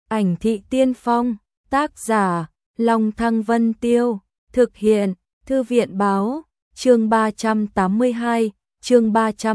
Ảnh thị tiên phong, tác giả, Long Thăng Vân Tiêu, thực hiện, Thư viện báo, chương 382, chương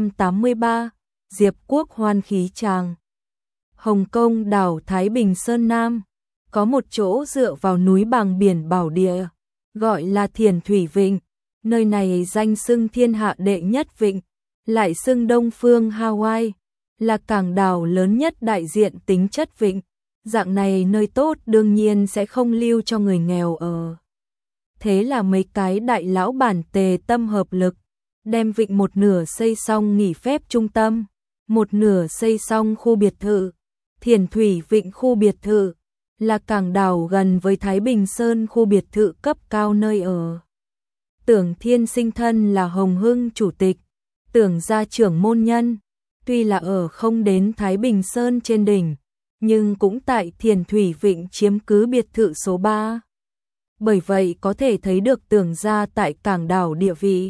383, Diệp Quốc Hoan khí tràng. Hồng Kông đảo Thái Bình Sơn Nam, có một chỗ dựa vào núi bằng biển bảo địa, gọi là Thiền Thủy Vịnh. Nơi này danh xưng thiên hạ đệ nhất vịnh, lại xưng Đông Phương Hawaii, là cảng đảo lớn nhất đại diện tính chất vịnh. Dạng này nơi tốt đương nhiên sẽ không lưu cho người nghèo ở. Thế là mấy cái đại lão bản tề tâm hợp lực, đem vịnh một nửa xây xong nghỉ phép trung tâm, một nửa xây xong khu biệt thự. Thiền Thủy Vịnh khu biệt thự là cảng đảo gần với Thái Bình Sơn khu biệt thự cấp cao nơi ở. Tưởng Thiên Sinh thân là Hồng Hưng chủ tịch, Tưởng gia trưởng môn nhân, tuy là ở không đến Thái Bình Sơn trên đỉnh, nhưng cũng tại Thiền Thủy Vịnh chiếm cứ biệt thự số 3. Bởi vậy có thể thấy được Tưởng gia tại cảng đảo địa vị.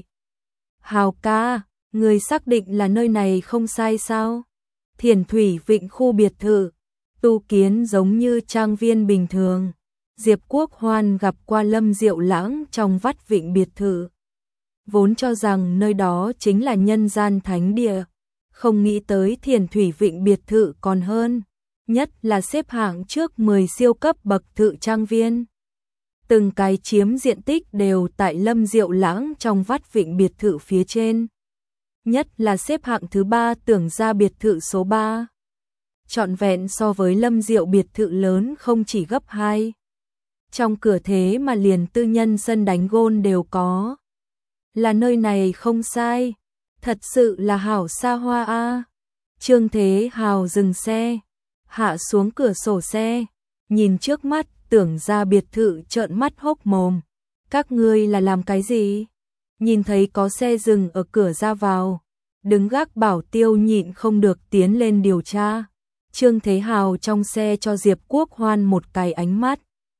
Hào ca, người xác định là nơi này không sai sao? Thiền Thủy Vịnh khu biệt thự, tu kiến giống như trang viên bình thường. Diệp Quốc Hoan gặp qua Lâm Diệu Lãng trong vắt vịnh biệt thự. Vốn cho rằng nơi đó chính là nhân gian thánh địa, không nghĩ tới Thiền Thủy Vịnh biệt thự còn hơn, nhất là xếp hạng trước 10 siêu cấp bậc thự trang viên. Từng cái chiếm diện tích đều tại Lâm Diệu Lãng trong vắt vịnh biệt thự phía trên. Nhất là xếp hạng thứ 3 Tưởng gia biệt thự số 3. Trọn vẹn so với Lâm Diệu biệt thự lớn không chỉ gấp 2. Trong cửa thế mà liền tư nhân sân đánh gôn đều có. Là nơi này không sai, thật sự là hảo xa hoa a. Trương Thế Hào dừng xe, hạ xuống cửa sổ xe, nhìn trước mắt Tưởng gia biệt thự trợn mắt hốc mồm. Các ngươi là làm cái gì? Nhìn thấy có xe dừng ở cửa ra vào, đứng gác bảo tiêu nhịn không được tiến lên điều tra. Trương Thế Hào trong xe cho Diệp Quốc Hoan một cái ánh mắt.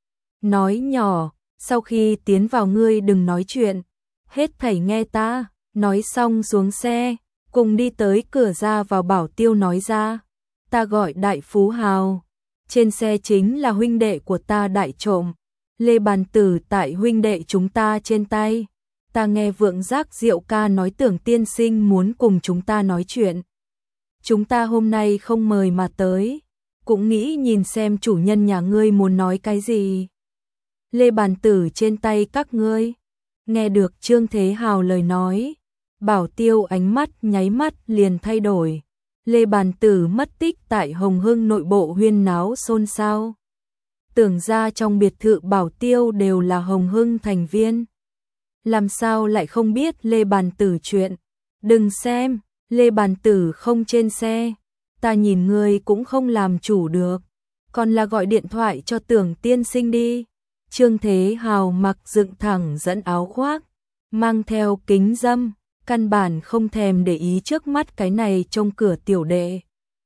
Nói nhỏ, sau khi tiến vào ngươi đừng nói chuyện, hết thảy nghe ta. Nói xong xuống xe, cùng đi tới cửa ra vào bảo tiêu nói ra. Ta gọi Đại Phú Hào, trên xe chính là huynh đệ của ta Đại Trộm. Lê Bàn Tử tại huynh đệ chúng ta trên tay. Ta nghe Vượng Giác Diệu ca nói Tưởng tiên sinh muốn cùng chúng ta nói chuyện. Chúng ta hôm nay không mời mà tới, cũng nghĩ nhìn xem chủ nhân nhà ngươi muốn nói cái gì. Lê Bàn Tử trên tay các ngươi. Nghe được Trương Thế Hào lời nói, bảo tiêu ánh mắt nháy mắt liền thay đổi. Lê Bàn Tử mất tích tại Hồng Hưng nội bộ huyên náo xôn xao. Tưởng ra trong biệt thự bảo tiêu đều là Hồng Hưng thành viên. Làm sao lại không biết Lê Bàn Tử chuyện? Đừng xem, Lê Bàn Tử không trên xe, ta nhìn ngươi cũng không làm chủ được, còn là gọi điện thoại cho Tưởng tiên sinh đi. Trương Thế Hào mặc dựng thẳng dẫn áo khoác, mang theo kính râm, căn bản không thèm để ý trước mắt cái này trông cửa tiểu đệ.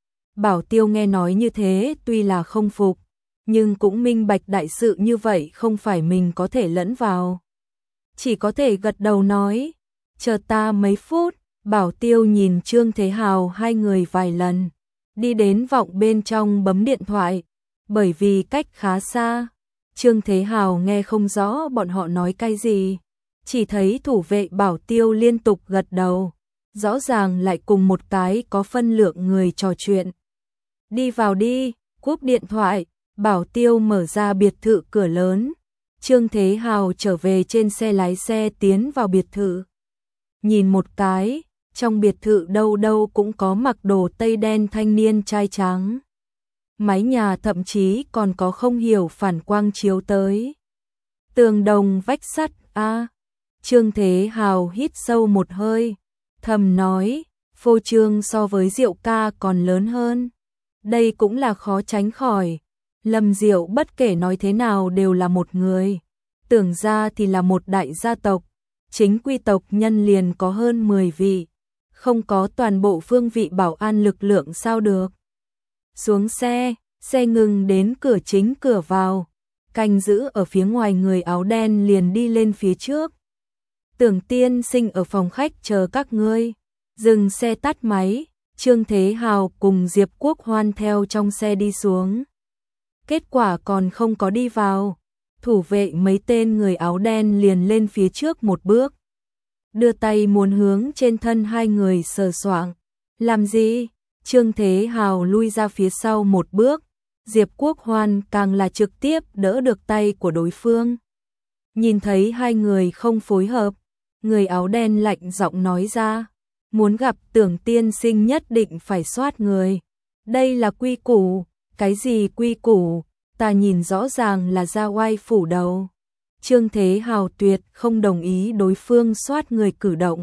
Bảo tiêu nghe nói như thế tuy là không phục, nhưng cũng minh bạch đại sự như vậy không phải mình có thể lẫn vào. Chỉ có thể gật đầu nói, chờ ta mấy phút. Bảo tiêu nhìn Trương Thế Hào hai người vài lần, đi đến vọng bên trong bấm điện thoại, bởi vì cách khá xa. Trương Thế Hào nghe không rõ bọn họ nói cái gì, chỉ thấy thủ vệ bảo tiêu liên tục gật đầu, rõ ràng lại cùng một cái có phân lượng người trò chuyện. Đi vào đi, cúp điện thoại, bảo tiêu mở ra biệt thự cửa lớn. Trương Thế Hào trở về trên xe lái xe tiến vào biệt thự. Nhìn một cái, trong biệt thự đâu đâu cũng có mặc đồ tây đen thanh niên trai trắng. Mái nhà thậm chí còn có không hiểu phản quang chiếu tới. Tường đồng vách sắt a. Trương Thế Hào hít sâu một hơi, thầm nói, phô trương so với Diệu ca còn lớn hơn. Đây cũng là khó tránh khỏi. Lâm Diệu bất kể nói thế nào đều là một người, Tưởng gia thì là một đại gia tộc, chính quy tộc nhân liền có hơn 10 vị, không có toàn bộ phương vị bảo an lực lượng sao được. Xuống xe, xe ngừng đến cửa chính cửa vào, canh giữ ở phía ngoài người áo đen liền đi lên phía trước. Tưởng tiên sinh ở phòng khách chờ các ngươi. Dừng xe tắt máy, Trương Thế Hào cùng Diệp Quốc Hoan theo trong xe đi xuống. Kết quả còn không có đi vào, thủ vệ mấy tên người áo đen liền lên phía trước một bước, đưa tay muốn hướng trên thân hai người sờ soạng. Làm gì? Trương Thế Hào lui ra phía sau một bước, Diệp Quốc Hoan càng là trực tiếp đỡ được tay của đối phương. Nhìn thấy hai người không phối hợp, người áo đen lạnh giọng nói ra, muốn gặp Tưởng tiên sinh nhất định phải soát người. Đây là quy củ. Cái gì quy củ? Ta nhìn rõ ràng là ra oai phủ đầu. Trương Thế Hào tuyệt không đồng ý đối phương soát người cử động.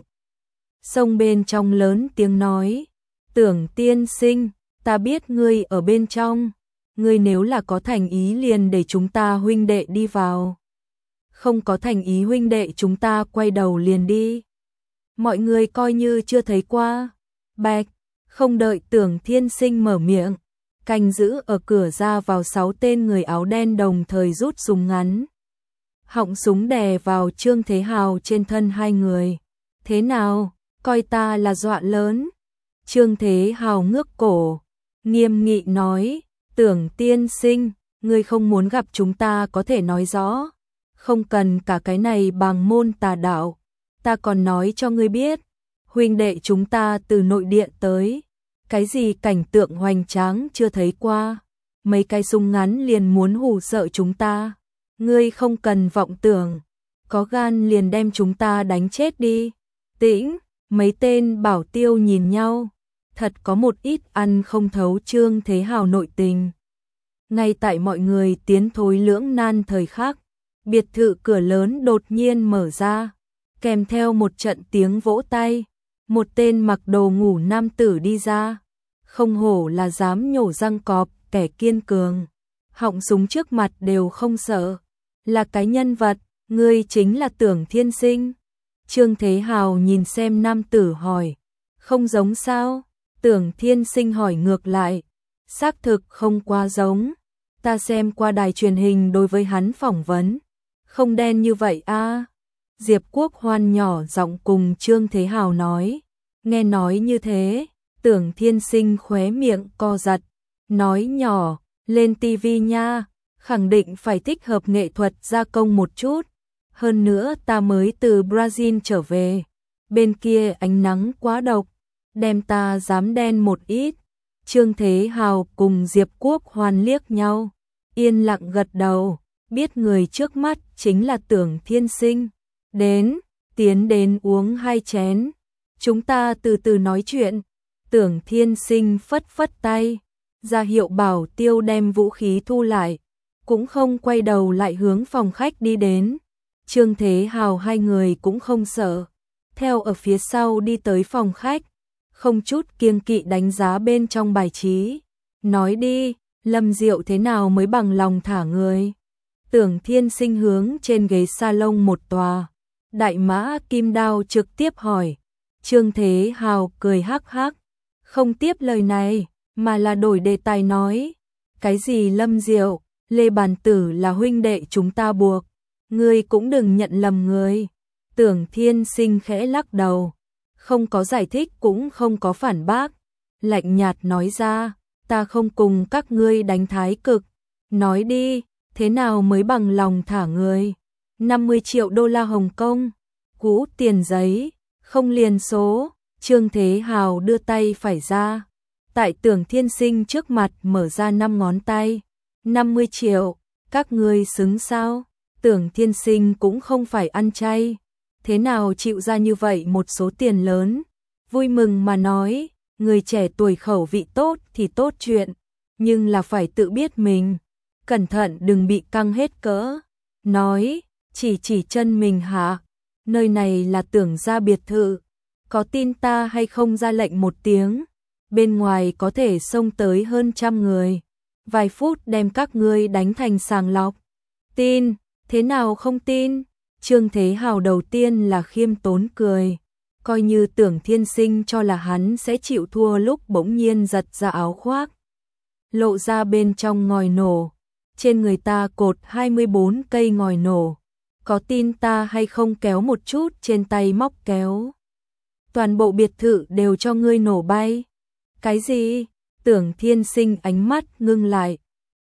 Xông bên trong lớn tiếng nói, Tưởng tiên sinh, ta biết ngươi ở bên trong, ngươi nếu là có thành ý liền để chúng ta huynh đệ đi vào. Không có thành ý huynh đệ chúng ta quay đầu liền đi. Mọi người coi như chưa thấy qua. Bạch, không đợi Tưởng tiên sinh mở miệng, canh giữ ở cửa ra vào 6 tên người áo đen đồng thời rút súng ngắn. Họng súng đè vào Trương Thế Hào trên thân hai người. Thế nào, coi ta là dọa lớn? Trương Thế Hào ngước cổ, nghiêm nghị nói, Tưởng tiên sinh, ngươi không muốn gặp chúng ta có thể nói rõ. Không cần cả cái này bằng môn tà đạo. Ta còn nói cho ngươi biết, huynh đệ chúng ta từ nội địa tới. Cái gì cảnh tượng hoành tráng chưa thấy qua. Mấy cái súng ngắn liền muốn hù sợ chúng ta. Ngươi không cần vọng tưởng. Có gan liền đem chúng ta đánh chết đi. Tĩnh, mấy tên bảo tiêu nhìn nhau. Thật có một ít ăn không thấu Trương Thế Hào nội tình. Ngay tại mọi người tiến thối lưỡng nan thời khắc, biệt thự cửa lớn đột nhiên mở ra, kèm theo một trận tiếng vỗ tay. Một tên mặc đồ ngủ nam tử đi ra, không hổ là dám nhổ răng cọp, kẻ kiên cường, họng súng trước mặt đều không sợ, là cái nhân vật, ngươi chính là Tưởng tiên sinh. Trương Thế Hào nhìn xem nam tử hỏi, không giống sao? Tưởng tiên sinh hỏi ngược lại, xác thực không quá giống, ta xem qua đài truyền hình đối với hắn phỏng vấn, không đen như vậy a. Diệp Quốc Hoan nhỏ giọng cùng Trương Thế Hào nói, nghe nói như thế, Tưởng tiên sinh khóe miệng co giật, nói nhỏ, lên tivi nha, khẳng định phải tích hợp nghệ thuật gia công một chút, hơn nữa ta mới từ Brazil trở về, bên kia ánh nắng quá độc, đem ta dám đen một ít. Trương Thế Hào cùng Diệp Quốc Hoan liếc nhau, yên lặng gật đầu, biết người trước mắt chính là Tưởng tiên sinh. Đến, tiến đến uống 2 chén, chúng ta từ từ nói chuyện. Tưởng tiên sinh phất phất tay, ra hiệu bảo tiêu đem vũ khí thu lại, cũng không quay đầu lại hướng phòng khách đi đến. Trương Thế Hào hai người cũng không sợ, theo ở phía sau đi tới phòng khách, không chút kiêng kỵ đánh giá bên trong bài trí. Nói đi, Lâm Diệu thế nào mới bằng lòng thả người? Tưởng tiên sinh hướng trên ghế salon một tòa, đại mã kim đao trực tiếp hỏi. Trương Thế Hào cười hắc hắc, không tiếp lời này, mà là đổi đề tài nói. Cái gì Lâm Diệu, Lê Bàn Tử là huynh đệ chúng ta buộc, ngươi cũng đừng nhận lầm người. Tưởng tiên sinh khẽ lắc đầu, không có giải thích cũng không có phản bác, lạnh nhạt nói ra, ta không cùng các ngươi đánh thái cực. Nói đi, thế nào mới bằng lòng thả người? 50 triệu đô la Hồng Kông, cũ tiền giấy, không liền số. Trương Thế Hào đưa tay phải ra, tại Tưởng tiên sinh trước mặt mở ra 5 ngón tay. 50 triệu, các ngươi xứng sao? Tưởng tiên sinh cũng không phải ăn chay, thế nào chịu ra như vậy một số tiền lớn? Vui mừng mà nói, người trẻ tuổi khẩu vị tốt thì tốt chuyện, nhưng là phải tự biết mình, cẩn thận đừng bị căng hết cỡ. Nói, chỉ chân mình hả? Nơi này là Tưởng gia biệt thự, có tin ta hay không ra lệnh một tiếng, bên ngoài có thể xông tới hơn 100 người, vài phút đem các ngươi đánh thành sàng lọc. Tin, thế nào không tin? Trương Thế Hào đầu tiên là khiêm tốn cười, coi như Tưởng tiên sinh cho là hắn sẽ chịu thua lúc bỗng nhiên giật ra áo khoác, lộ ra bên trong ngòi nổ, trên người ta cột 24 cây ngòi nổ, có tin ta hay không kéo một chút trên tay móc kéo, toàn bộ biệt thự đều cho ngươi nổ bay. Cái gì? Tưởng tiên sinh ánh mắt ngưng lại,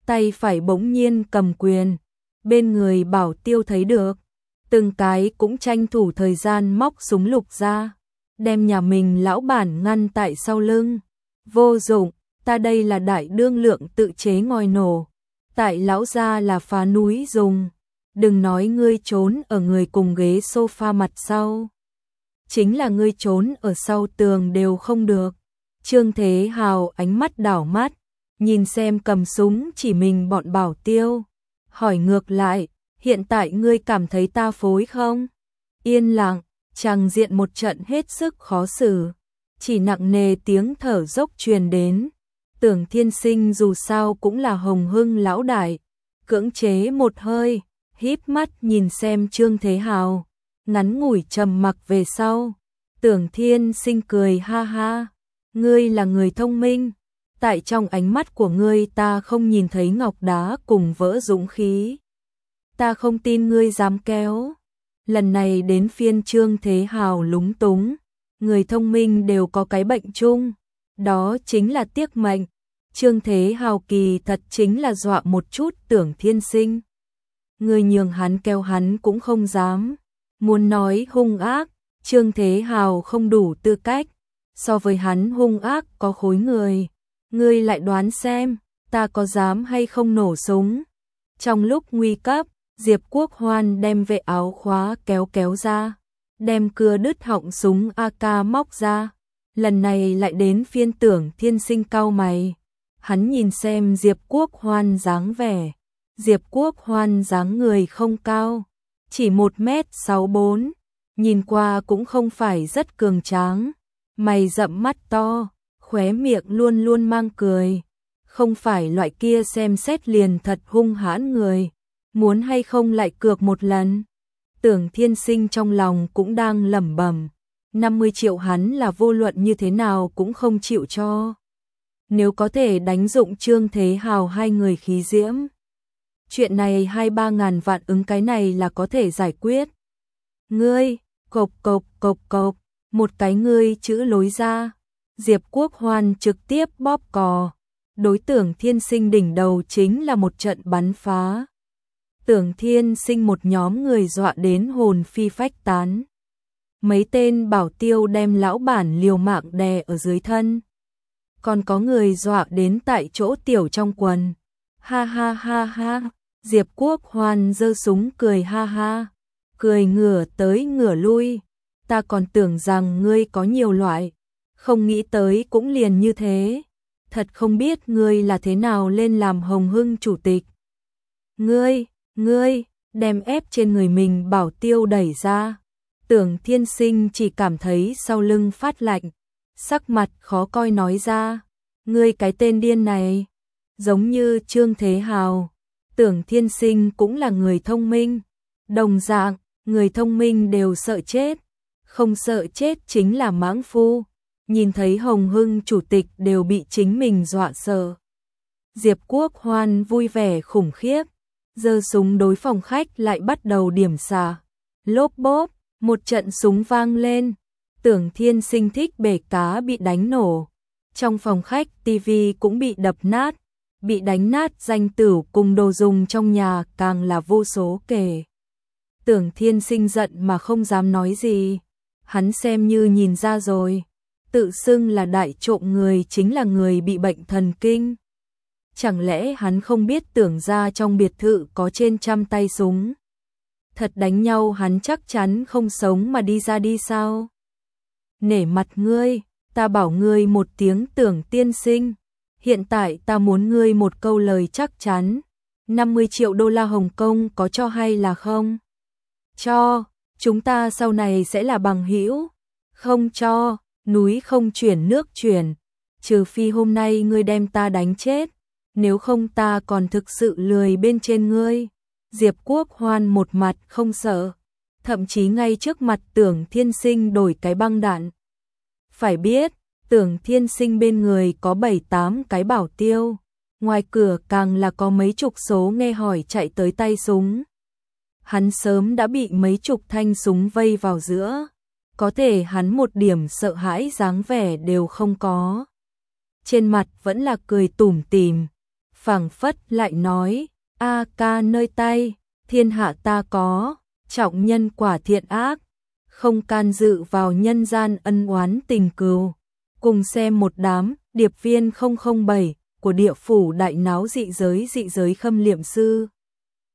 tay phải bỗng nhiên cầm quyền, bên người Bảo Tiêu thấy được, từng cái cũng tranh thủ thời gian móc súng lục ra, đem nhà mình lão bản ngăn tại sau lưng. Vô dụng, ta đây là đại đương lượng tự chế ngòi nổ, tại lão gia là phá núi dùng, đừng nói ngươi trốn ở người cùng ghế sofa mặt sau. Chính là ngươi trốn ở sau tường đều không được. Trương Thế Hào ánh mắt đảo mắt, nhìn xem cầm súng chỉ mình bọn Bảo Tiêu. Hỏi ngược lại, hiện tại ngươi cảm thấy ta phối không? Yên lặng, tràng diện một trận hết sức khó xử. Chỉ nặng nề tiếng thở dốc truyền đến. Tưởng Thiên Sinh dù sao cũng là Hồng Hưng lão đại. Cưỡng chế một hơi, híp mắt nhìn xem Trương Thế Hào. Ngắn ngủi trầm mặc về sau. Tưởng Thiên Sinh cười ha ha. Ngươi là người thông minh. Tại trong ánh mắt của ngươi ta không nhìn thấy ngọc đá cùng vỡ dũng khí. Ta không tin ngươi dám kéo. Lần này đến phiên Trương Thế Hào lúng túng. Người thông minh đều có cái bệnh chung. Đó chính là tiếc mệnh. Trương Thế Hào kỳ thật chính là dọa một chút Tưởng Thiên Sinh. Người nhường hắn kéo hắn cũng không dám. Muốn nói hung ác, Trương Thế Hào không đủ tư cách. So với hắn hung ác có khối người. Ngươi lại đoán xem, ta có dám hay không nổ súng. Trong lúc nguy cấp, Diệp Quốc Hoan đem vệ áo khóa kéo ra, đem cưa đứt họng súng AK móc ra. Lần này lại đến phiên Tưởng Thiên Sinh cau mày. Hắn nhìn xem Diệp Quốc Hoan dáng vẻ. Diệp Quốc Hoan dáng người không cao, chỉ 1m64, nhìn qua cũng không phải rất cường tráng. Mày rậm mắt to, khóe miệng luôn luôn mang cười. Không phải loại kia xem xét liền thật hung hãn người. Muốn hay không lại cược một lần. Tưởng Thiên Sinh trong lòng cũng đang lẩm bẩm. 50 triệu hắn là vô luận như thế nào cũng không chịu cho. Nếu có thể đánh dụng Trương Thế Hào hai người khí diễm. Chuyện này 2-3 ngàn vạn ứng cái này là có thể giải quyết. Ngươi, cộc cộc cộc cộc, một cái ngươi chữ lối ra. Diệp Quốc Hoan trực tiếp bóp cò. Đối Tưởng Thiên Sinh đỉnh đầu chính là một trận bắn phá. Tưởng Thiên Sinh một nhóm người dọa đến hồn phi phách tán. Mấy tên Bảo Tiêu đem lão bản liều mạng đè ở dưới thân. Còn có người dọa đến tại chỗ tiểu trong quần. Ha ha ha ha, Diệp Quốc Hoan giơ súng cười ha ha. Cười ngửa tới ngửa lui. Ta còn tưởng rằng ngươi có nhiều loại. Không nghĩ tới cũng liền như thế. Thật không biết ngươi là thế nào lên làm Hồng Hưng chủ tịch. Ngươi, đem ép trên người mình Bảo Tiêu đẩy ra. Tưởng Thiên Sinh chỉ cảm thấy sau lưng phát lạnh. Sắc mặt khó coi nói ra. Ngươi cái tên điên này. Giống như Trương Thế Hào. Tưởng Thiên Sinh cũng là người thông minh. Đồng dạng, người thông minh đều sợ chết. Không sợ chết chính là mãng phu. Nhìn thấy Hồng Hưng chủ tịch đều bị chính mình dọa sợ. Diệp Quốc Hoan vui vẻ khủng khiếp. Giơ súng đối phòng khách lại bắt đầu điểm xạ. Lốp bốp, một trận súng vang lên. Tưởng Thiên Sinh thích bể cá bị đánh nổ. Trong phòng khách tivi cũng bị đập nát. Bị đánh nát danh tửu cùng đồ dùng trong nhà càng là vô số kể. Tưởng Thiên Sinh giận mà không dám nói gì. Hắn xem như nhìn ra rồi. Tự xưng là đại trộm người chính là người bị bệnh thần kinh. Chẳng lẽ hắn không biết Tưởng ra trong biệt thự có trên 100 tay súng. Thật đánh nhau hắn chắc chắn không sống mà đi ra đi sao. Nể mặt ngươi, ta bảo ngươi một tiếng Tưởng tiên sinh. Hiện tại ta muốn ngươi một câu lời chắc chắn. 50 triệu đô la Hồng Kông có cho hay là không? Cho, chúng ta sau này sẽ là bằng hữu. Không cho, núi không chuyển nước chuyển. Trừ phi hôm nay ngươi đem ta đánh chết. Nếu không ta còn thực sự lười bên trên ngươi. Diệp Quốc Hoan một mặt không sợ. Thậm chí ngay trước mặt Tưởng Thiên Sinh đổi cái băng đạn. Phải biết, Tưởng Thiên Sinh bên người có 7-8 cái Bảo Tiêu. Ngoài cửa càng là có mấy chục số nghe hỏi chạy tới tay súng. Hắn sớm đã bị mấy chục thanh súng vây vào giữa. Có thể hắn một điểm sợ hãi dáng vẻ đều không có. Trên mặt vẫn là cười tủm tỉm. phảng phất lại nói, A ca nơi tay, thiên hạ ta có, trọng nhân quả thiện ác, không can dự vào nhân gian ân oán tình cừu. Cùng xem một đám điệp viên 007 của địa phủ đại náo dị giới Khâm Liệm Sư.